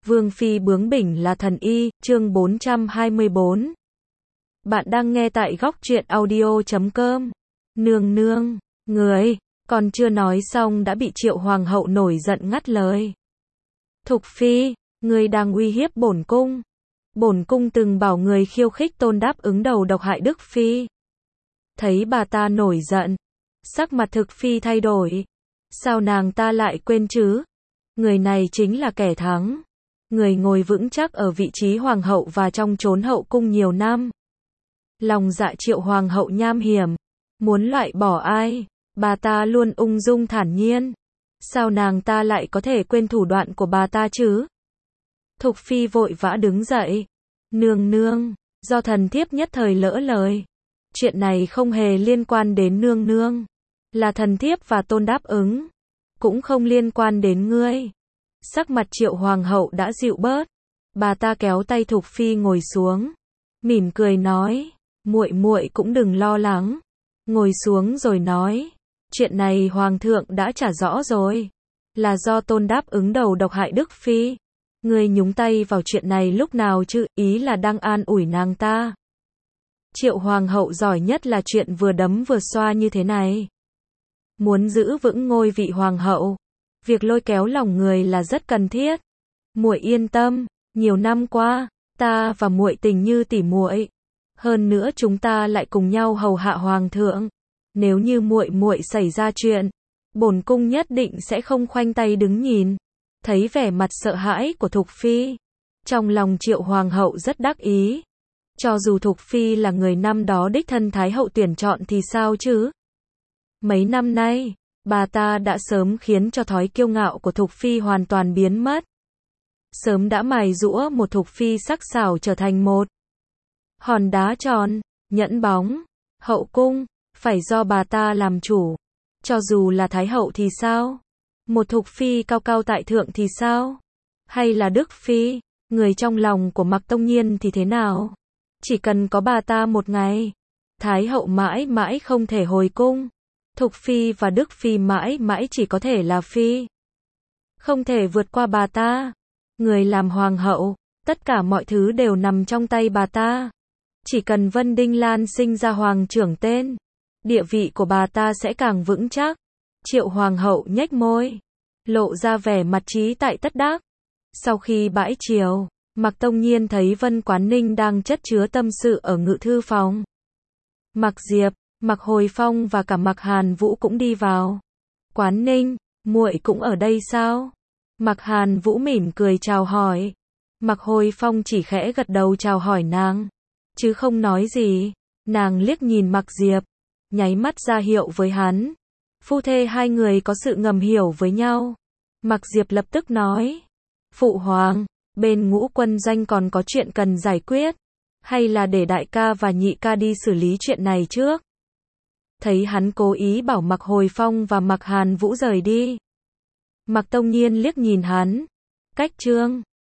Vương phi bướng bỉnh là thần y, chương 424. Bạn đang nghe tại góc truyện audio.com. Nương nương, người, còn chưa nói xong đã bị Triệu hoàng hậu nổi giận ngắt lời. Thục phi, người đang uy hiếp bổn cung. Bổn cung từng bảo người khiêu khích Tôn Đáp Ứng đầu độc hại Đức phi. Thấy bà ta nổi giận, sắc mặt Thực phi thay đổi. Sao nàng ta lại quên chứ? Người này chính là kẻ thắng. Người ngồi vững chắc ở vị trí hoàng hậu và trong chốn hậu cung nhiều năm. Lòng dạ Triệu hoàng hậu nham hiểm. Muốn loại bỏ ai? Bà ta luôn ung dung thản nhiên. Sao nàng ta lại có thể quên thủ đoạn của bà ta chứ? Thục phi vội vã đứng dậy. Nương nương, do thần thiếp nhất thời lỡ lời. Chuyện này không hề liên quan đến nương nương. Là thần thiếp và Tôn Đáp Ứng. Cũng không liên quan đến ngươi. Sắc mặt Triệu hoàng hậu đã dịu bớt. Bà ta kéo tay Thục phi ngồi xuống, mỉm cười nói, muội muội cũng đừng lo lắng. Ngồi xuống rồi nói, chuyện này hoàng thượng đã trả rõ rồi, là do Tôn Đáp Ứng đầu độc hại Đức phi. Ngươi nhúng tay vào chuyện này lúc nào chứ? Ý là đang an ủi nàng ta. Triệu hoàng hậu giỏi nhất là chuyện vừa đấm vừa xoa như thế này. Muốn giữ vững ngôi vị hoàng hậu, việc lôi kéo lòng người là rất cần thiết. Muội yên tâm, nhiều năm qua, ta và muội tình như tỉ muội. Hơn nữa chúng ta lại cùng nhau hầu hạ hoàng thượng. Nếu như muội muội xảy ra chuyện, bổn cung nhất định sẽ không khoanh tay đứng nhìn. Thấy vẻ mặt sợ hãi của Thục phi, trong lòng Triệu hoàng hậu rất đắc ý. Cho dù Thục phi là người năm đó đích thân thái hậu tuyển chọn thì sao chứ? Mấy năm nay, bà ta đã sớm khiến cho thói kiêu ngạo của Thục phi hoàn toàn biến mất. Sớm đã mài giũa một Thục phi sắc sảo trở thành một hòn đá tròn, nhẫn bóng. Hậu cung, phải do bà ta làm chủ. Cho dù là thái hậu thì sao? Một Thục phi cao cao tại thượng thì sao? Hay là Đức phi, người trong lòng của Mạc Tông Nhiên thì thế nào? Chỉ cần có bà ta một ngày, thái hậu mãi mãi không thể hồi cung. Thục phi và Đức phi mãi mãi chỉ có thể là phi, không thể vượt qua bà ta. Người làm hoàng hậu, tất cả mọi thứ đều nằm trong tay bà ta. Chỉ cần Vân Đinh Lan sinh ra hoàng trưởng tên, địa vị của bà ta sẽ càng vững chắc. Triệu hoàng hậu nhếch môi, lộ ra vẻ mặt trí tại tất đắc. Sau khi bãi triều, Mạc Tông Nhiên thấy Vân Quán Ninh đang chất chứa tâm sự ở ngự thư phòng. Mạc Diệp, Mạc Hồi Phong và cả Mạc Hàn Vũ cũng đi vào. Quán Ninh, muội cũng ở đây sao? Mạc Hàn Vũ mỉm cười chào hỏi. Mạc Hồi Phong chỉ khẽ gật đầu chào hỏi nàng, chứ không nói gì. Nàng liếc nhìn Mạc Diệp, nháy mắt ra hiệu với hắn. Phu thê hai người có sự ngầm hiểu với nhau. Mạc Diệp lập tức nói, phụ hoàng, bên Ngũ Quân Doanh còn có chuyện cần giải quyết, hay là để đại ca và nhị ca đi xử lý chuyện này trước? Thấy hắn cố ý bảo Mạc Hồi Phong và Mạc Hàn Vũ rời đi, Mạc Tông Nhiên liếc nhìn hắn. Cách trương,